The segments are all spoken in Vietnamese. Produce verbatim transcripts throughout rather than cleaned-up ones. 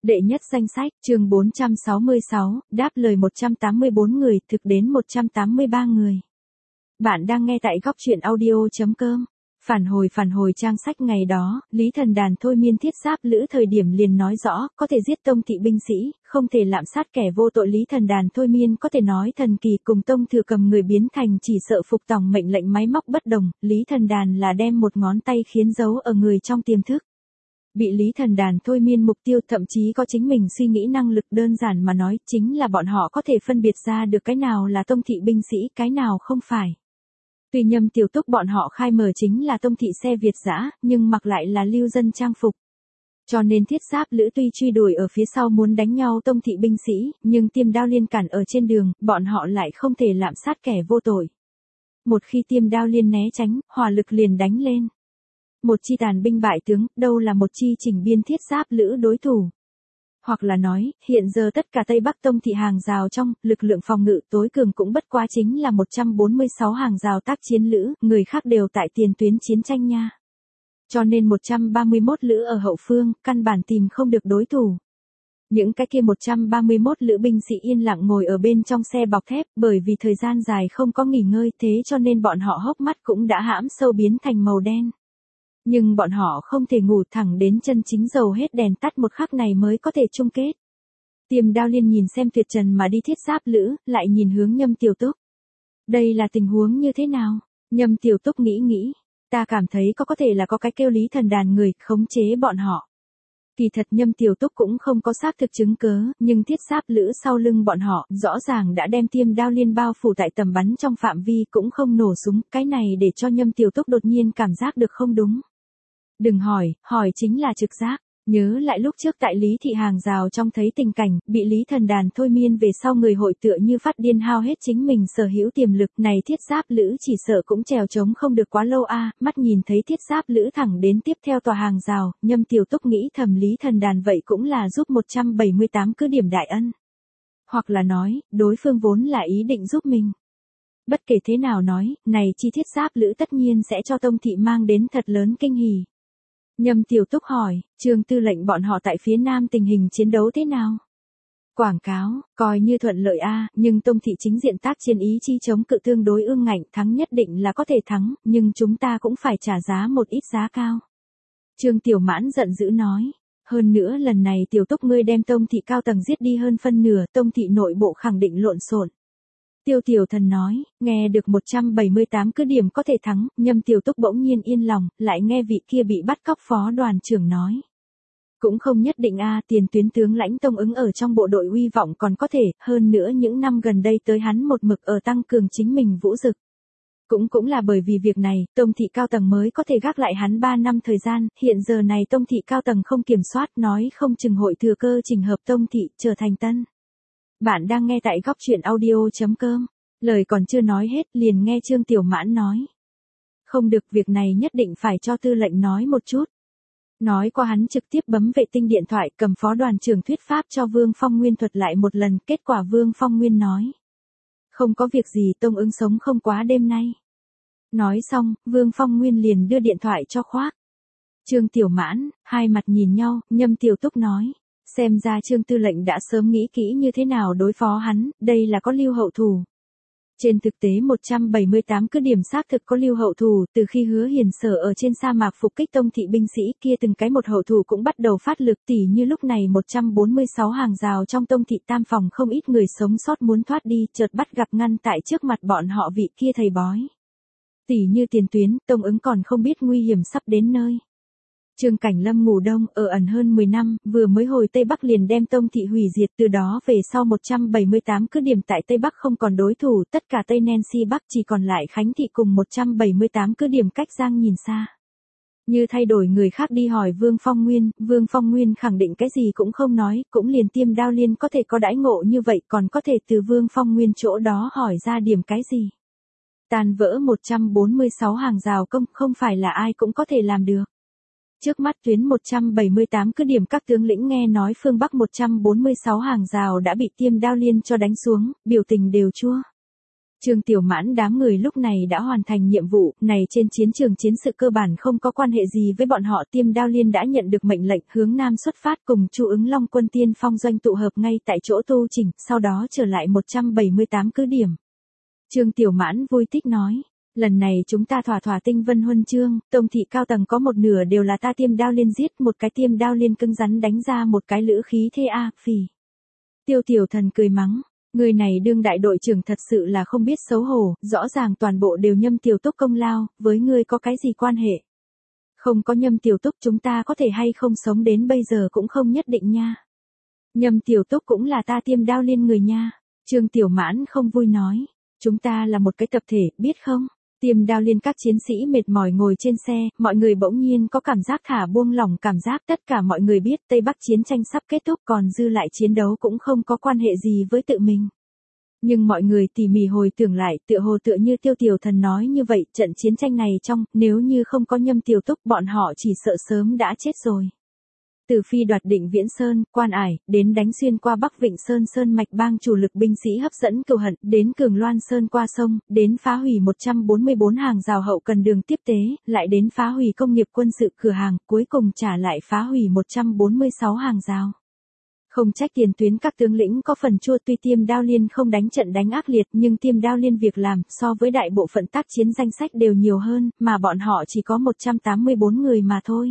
Đệ nhất danh sách, chương bốn trăm sáu mươi sáu, đáp lời một trăm tám mươi bốn người, thực đến một trăm tám mươi ba người. Bạn đang nghe tại góc truyện audio.com. Phản hồi phản hồi trang sách ngày đó, Lý Thần Đàn thôi miên Thiết Giáp Lữ thời điểm liền nói rõ, có thể giết Tông thị binh sĩ, không thể lạm sát kẻ vô tội. Lý Thần Đàn thôi miên có thể nói thần kỳ cùng Tông Thừa cầm người biến thành chỉ sợ phục tòng mệnh lệnh máy móc bất đồng, Lý Thần Đàn là đem một ngón tay khiến dấu ở người trong tiềm thức. Bị Lý Thần Đàn thôi miên mục tiêu thậm chí có chính mình suy nghĩ năng lực, đơn giản mà nói chính là bọn họ có thể phân biệt ra được cái nào là Tông thị binh sĩ, cái nào không phải. Tuy Nhâm Tiểu Túc bọn họ khai mở chính là Tông thị xe Việt dã, nhưng mặc lại là lưu dân trang phục. Cho nên Thiết Giáp Lữ tuy truy đuổi ở phía sau muốn đánh nhau Tông thị binh sĩ, nhưng Tiêm Đao Liên cản ở trên đường, bọn họ lại không thể lạm sát kẻ vô tội. Một khi Tiêm Đao Liên né tránh, hỏa lực liền đánh lên. Một chi tàn binh bại tướng, đâu là một chi chỉnh biên Thiết Giáp Lữ đối thủ. Hoặc là nói, hiện giờ tất cả Tây Bắc Tông thị hàng rào trong, lực lượng phòng ngự tối cường cũng bất quá chính là một trăm bốn mươi sáu hàng rào tác chiến lữ, người khác đều tại tiền tuyến chiến tranh nha. Cho nên một trăm ba mươi mốt lữ ở hậu phương, căn bản tìm không được đối thủ. Những cái kia một trăm ba mươi mốt lữ binh sĩ yên lặng ngồi ở bên trong xe bọc thép, bởi vì thời gian dài không có nghỉ ngơi, thế cho nên bọn họ hốc mắt cũng đã hãm sâu biến thành màu đen. Nhưng bọn họ không thể ngủ thẳng đến chân chính dầu hết đèn tắt một khắc này mới có thể chung kết. Tiêm Đao Liên nhìn xem tuyệt trần mà đi Thiết Giáp Lữ, lại nhìn hướng Nhâm Tiểu Túc. Đây là tình huống như thế nào? Nhâm Tiểu Túc nghĩ nghĩ. Ta cảm thấy có có thể là có cái kêu Lý Thần Đàn người, khống chế bọn họ. Kỳ thật Nhâm Tiểu Túc cũng không có xác thực chứng cớ, nhưng Thiết Giáp Lữ sau lưng bọn họ, rõ ràng đã đem Tiêm Đao Liên bao phủ tại tầm bắn trong phạm vi cũng không nổ súng, cái này để cho Nhâm Tiểu Túc đột nhiên cảm giác được không đúng. Đừng hỏi, hỏi chính là trực giác. Nhớ lại lúc trước tại Lý thị hàng rào trong thấy tình cảnh, bị Lý Thần Đàn thôi miên về sau người hội tựa như phát điên hao hết chính mình sở hữu tiềm lực này Thiết Giáp Lữ chỉ sợ cũng trèo trống không được quá lâu a. Mắt nhìn thấy Thiết Giáp Lữ thẳng đến tiếp theo tòa hàng rào, Nhâm Tiểu Túc nghĩ thầm Lý Thần Đàn vậy cũng là giúp một trăm bảy mươi tám cứ điểm đại ân. Hoặc là nói, đối phương vốn là ý định giúp mình. Bất kể thế nào nói, này chi Thiết Giáp Lữ tất nhiên sẽ cho Tông thị mang đến thật lớn kinh hỉ. Nhâm Tiểu Túc hỏi, Trương tư lệnh bọn họ tại phía Nam tình hình chiến đấu thế nào? Quảng cáo, coi như thuận lợi a, nhưng Tông thị chính diện tác chiến ý chi chống cự tương đối ương ngạnh, thắng nhất định là có thể thắng, nhưng chúng ta cũng phải trả giá một ít giá cao. Trương Tiểu Mãn giận dữ nói, hơn nữa lần này Tiểu Túc ngươi đem Tông thị cao tầng giết đi hơn phân nửa, Tông thị nội bộ khẳng định lộn xộn. Tiêu Tiểu Thần nói, nghe được một trăm bảy mươi tám cứ điểm có thể thắng, Nhâm Tiểu Túc bỗng nhiên yên lòng, lại nghe vị kia bị bắt cóc phó đoàn trưởng nói. Cũng không nhất định a, tiền tuyến tướng lãnh Tông ứng ở trong bộ đội uy vọng còn có thể, hơn nữa những năm gần đây tới hắn một mực ở tăng cường chính mình vũ dực. Cũng cũng là bởi vì việc này, Tông thị cao tầng mới có thể gác lại hắn ba năm thời gian, hiện giờ này Tông thị cao tầng không kiểm soát, nói không chừng hội thừa cơ chỉnh hợp Tông thị, trở thành tân. Bạn đang nghe tại góc truyện audio.com. Lời còn chưa nói hết, liền nghe Trương Tiểu Mãn nói. Không được, việc này nhất định phải cho tư lệnh nói một chút. Nói qua hắn trực tiếp bấm vệ tinh điện thoại, cầm phó đoàn trưởng thuyết pháp cho Vương Phong Nguyên thuật lại một lần, kết quả Vương Phong Nguyên nói. Không có việc gì, Tông ứng sống không quá đêm nay. Nói xong, Vương Phong Nguyên liền đưa điện thoại cho Khoác. Trương Tiểu Mãn, hai mặt nhìn nhau, Nhâm Tiểu Túc nói. Xem ra Trương tư lệnh đã sớm nghĩ kỹ như thế nào đối phó hắn, đây là có lưu hậu thủ. Trên thực tế một trăm bảy mươi tám cứ điểm xác thực có lưu hậu thủ, từ khi Hứa Hiền sở ở trên sa mạc phục kích Tông thị binh sĩ kia từng cái một hậu thủ cũng bắt đầu phát lực, tỉ như lúc này một trăm bốn mươi sáu hàng rào trong Tông thị tam phòng không ít người sống sót muốn thoát đi, chợt bắt gặp ngăn tại trước mặt bọn họ vị kia thầy bói. Tỉ như tiền tuyến, Tông ứng còn không biết nguy hiểm sắp đến nơi. Trương Cảnh Lâm ngủ đông, ở ẩn hơn mười năm, vừa mới hồi Tây Bắc liền đem Tông thị hủy diệt, từ đó về sau một trăm bảy mươi tám cứ điểm tại Tây Bắc không còn đối thủ, tất cả Tây Nancy Bắc chỉ còn lại Khánh thị cùng một trăm bảy mươi tám cứ điểm cách Giang nhìn xa. Như thay đổi người khác đi hỏi Vương Phong Nguyên, Vương Phong Nguyên khẳng định cái gì cũng không nói, cũng liền Tiêm Đao Liên có thể có đãi ngộ như vậy, còn có thể từ Vương Phong Nguyên chỗ đó hỏi ra điểm cái gì. Tàn vỡ một trăm bốn mươi sáu hàng rào công, không phải là ai cũng có thể làm được. Trước mắt tuyến một trăm bảy mươi tám cứ điểm các tướng lĩnh nghe nói phương Bắc một trăm bốn mươi sáu hàng rào đã bị Tiêm Đao Liên cho đánh xuống, biểu tình đều chua. Trương Tiểu Mãn đám người lúc này đã hoàn thành nhiệm vụ, này trên chiến trường chiến sự cơ bản không có quan hệ gì với bọn họ. Tiêm Đao Liên đã nhận được mệnh lệnh hướng nam xuất phát cùng Chu Ứng Long quân tiên phong doanh tụ hợp ngay tại chỗ tu chỉnh, sau đó trở lại một trăm bảy mươi tám cứ điểm. Trương Tiểu Mãn vui thích nói, lần này chúng ta thỏa thỏa tinh vân huân chương, Tông thị cao tầng có một nửa đều là ta Tiêm Đao Liên giết, một cái Tiêm Đao Liên cứng rắn đánh ra một cái lữ khí thê a, phì. Tiêu Tiểu Thần cười mắng. Người này đương đại đội trưởng thật sự là không biết xấu hổ, rõ ràng toàn bộ đều Nhâm Tiểu Túc công lao, với ngươi có cái gì quan hệ? Không có Nhâm Tiểu Túc chúng ta có thể hay không sống đến bây giờ cũng không nhất định nha. Nhâm Tiểu Túc cũng là ta Tiêm Đao Liên người nha. Trương Tiểu Mãn không vui nói, chúng ta là một cái tập thể, biết không? Tiêm Đao Liên các chiến sĩ mệt mỏi ngồi trên xe, mọi người bỗng nhiên có cảm giác thả buông lỏng cảm giác, tất cả mọi người biết Tây Bắc chiến tranh sắp kết thúc, còn dư lại chiến đấu cũng không có quan hệ gì với tự mình. Nhưng mọi người tỉ mỉ hồi tưởng lại, tựa hồ tựa như Tiêu Tiểu Thần nói như vậy, trận chiến tranh này trong, nếu như không có Nhâm Tiểu Túc bọn họ chỉ sợ sớm đã chết rồi. Từ phi đoạt định Viễn Sơn, Quan Ải, đến đánh xuyên qua Bắc Vịnh Sơn Sơn mạch bang chủ lực binh sĩ hấp dẫn cừu hận, đến Cường Loan Sơn qua sông, đến phá hủy một trăm bốn mươi bốn hàng rào hậu cần đường tiếp tế, lại đến phá hủy công nghiệp quân sự cửa hàng, cuối cùng trả lại phá hủy một trăm bốn mươi sáu hàng rào. Không trách tiền tuyến các tướng lĩnh có phần chua, tuy Tiêm Đao Liên không đánh trận đánh ác liệt nhưng Tiêm Đao Liên việc làm so với đại bộ phận tác chiến danh sách đều nhiều hơn, mà bọn họ chỉ có một trăm tám mươi bốn người mà thôi.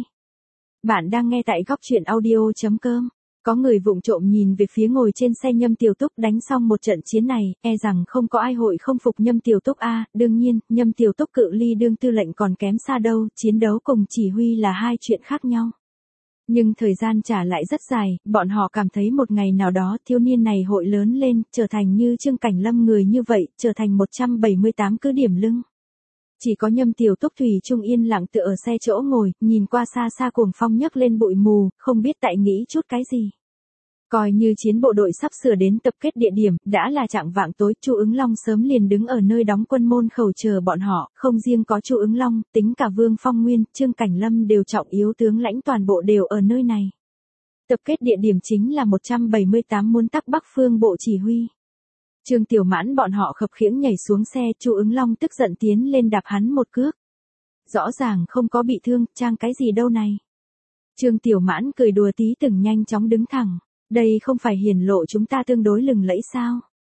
Bạn đang nghe tại góc truyện audio chấm com. Có người vụng trộm nhìn về phía ngồi trên xe Nhâm Tiểu Túc đánh xong một trận chiến này, e rằng không có ai hội không phục Nhâm Tiểu Túc a. Đương nhiên, Nhâm Tiểu Túc cự ly đương tư lệnh còn kém xa đâu, chiến đấu cùng chỉ huy là hai chuyện khác nhau. Nhưng thời gian trả lại rất dài, bọn họ cảm thấy một ngày nào đó thiếu niên này hội lớn lên, trở thành như Trương Cảnh Lâm người như vậy, trở thành một trăm bảy mươi tám cứ điểm lưng. Chỉ có Nhâm Tiểu Túc thủy chung yên lặng tựa ở xe chỗ ngồi, nhìn qua xa xa cuồng phong nhấc lên bụi mù, không biết tại nghĩ chút cái gì. Coi như chiến bộ đội sắp sửa đến tập kết địa điểm, đã là chạng vạng tối, Chu Ứng Long sớm liền đứng ở nơi đóng quân môn khẩu chờ bọn họ, không riêng có Chu Ứng Long, tính cả Vương Phong Nguyên, Trương Cảnh Lâm đều trọng yếu tướng lãnh toàn bộ đều ở nơi này. Tập kết địa điểm chính là một trăm bảy mươi tám muốn tắc Bắc Phương bộ chỉ huy. Trương Tiểu Mãn bọn họ khập khiễng nhảy xuống xe, Chu Ứng Long tức giận tiến lên đạp hắn một cước. Rõ ràng không có bị thương, trang cái gì đâu này. Trương Tiểu Mãn cười đùa tí từng nhanh chóng đứng thẳng. Đây không phải hiển lộ chúng ta tương đối lừng lẫy sao?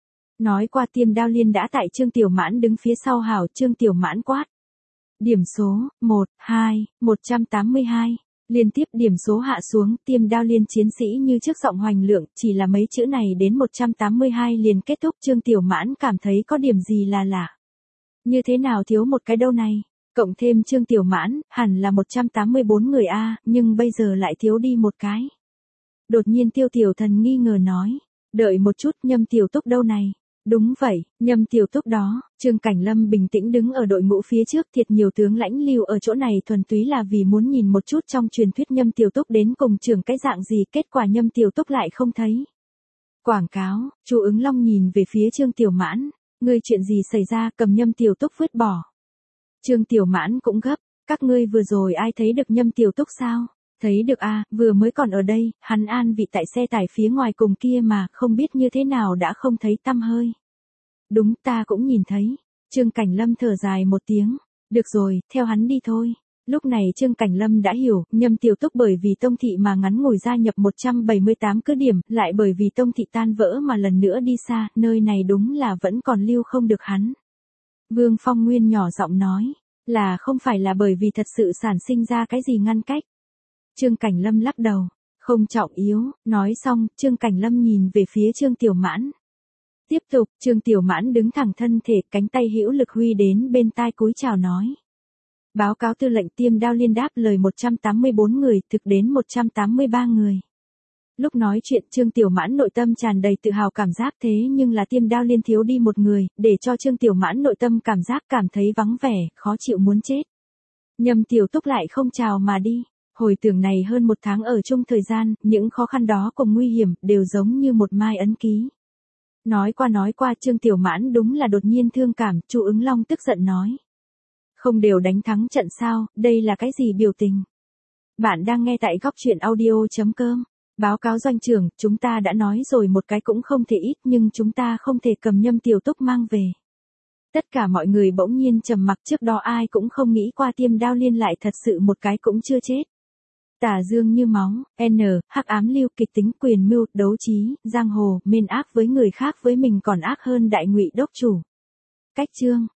Nói qua Tiêm Đao Liên đã tại Trương Tiểu Mãn đứng phía sau hảo, Trương Tiểu Mãn quát. Điểm số, một, hai, một trăm tám mươi hai. Liên tiếp điểm số hạ xuống, Tiêm Đao Liên chiến sĩ như trước giọng hoành lượng, chỉ là mấy chữ này đến một trăm tám mươi hai liền kết thúc. Trương Tiểu Mãn cảm thấy có điểm gì là lạ. Như thế nào thiếu một cái đâu này? Cộng thêm Trương Tiểu Mãn, hẳn là một trăm tám mươi bốn người a, nhưng bây giờ lại thiếu đi một cái. Đột nhiên Tiêu Tiểu Thần nghi ngờ nói, đợi một chút, Nhâm Tiểu Túc đâu này? Đúng vậy, Nhâm Tiểu Túc đó. Trương Cảnh Lâm bình tĩnh đứng ở đội ngũ phía trước, thiệt nhiều tướng lãnh lưu ở chỗ này thuần túy là vì muốn nhìn một chút trong truyền thuyết Nhâm Tiểu Túc đến cùng trưởng cái dạng gì, kết quả Nhâm Tiểu Túc lại không thấy. Quảng cáo, Chu Ứng Long nhìn về phía Trương Tiểu Mãn, ngươi chuyện gì xảy ra, cầm Nhâm Tiểu Túc vứt bỏ. Trương Tiểu Mãn cũng gấp, các ngươi vừa rồi ai thấy được Nhâm Tiểu Túc sao? Thấy được a, à, vừa mới còn ở đây, hắn an vị tại xe tải phía ngoài cùng kia mà, không biết như thế nào đã không thấy tăm hơi. Đúng, ta cũng nhìn thấy. Trương Cảnh Lâm thở dài một tiếng. Được rồi, theo hắn đi thôi. Lúc này Trương Cảnh Lâm đã hiểu, Nhâm Tiểu Túc bởi vì Tông thị mà ngắn ngủi gia nhập một trăm bảy mươi tám cứ điểm, lại bởi vì Tông thị tan vỡ mà lần nữa đi xa, nơi này đúng là vẫn còn lưu không được hắn. Vương Phong Nguyên nhỏ giọng nói, là không phải là bởi vì thật sự sản sinh ra cái gì ngăn cách. Trương Cảnh Lâm lắc đầu, không trọng yếu. Nói xong, Trương Cảnh Lâm nhìn về phía Trương Tiểu Mãn. Tiếp tục, Trương Tiểu Mãn đứng thẳng thân thể, cánh tay hữu lực huy đến bên tai cúi chào nói. Báo cáo tư lệnh Tiêm Đao Liên đáp lời một trăm tám mươi bốn người, thực đến một trăm tám mươi ba người. Lúc nói chuyện Trương Tiểu Mãn nội tâm tràn đầy tự hào cảm giác, thế nhưng là Tiêm Đao Liên thiếu đi một người, để cho Trương Tiểu Mãn nội tâm cảm giác cảm thấy vắng vẻ, khó chịu muốn chết. Nhâm Tiểu Túc lại không chào mà đi. Hồi tưởng này hơn một tháng ở chung thời gian, những khó khăn đó cùng nguy hiểm, đều giống như một mai ấn ký. Nói qua nói qua Trương Tiểu Mãn đúng là đột nhiên thương cảm, Chu Ứng Long tức giận nói. Không đều đánh thắng trận sao, đây là cái gì biểu tình? Bạn đang nghe tại góc truyện audio chấm com. Báo cáo doanh trưởng, chúng ta đã nói rồi một cái cũng không thể ít nhưng chúng ta không thể cầm Nhâm Tiểu Túc mang về. Tất cả mọi người bỗng nhiên trầm mặc, trước đó ai cũng không nghĩ qua Tiêm Đao Liên lại thật sự một cái cũng chưa chết. Tà dương như máu, N, hắc ám lưu, kịch tính, quyền mưu, đấu trí, giang hồ, mên ác với người khác với mình còn ác hơn đại ngụy đốc chủ. Cách chương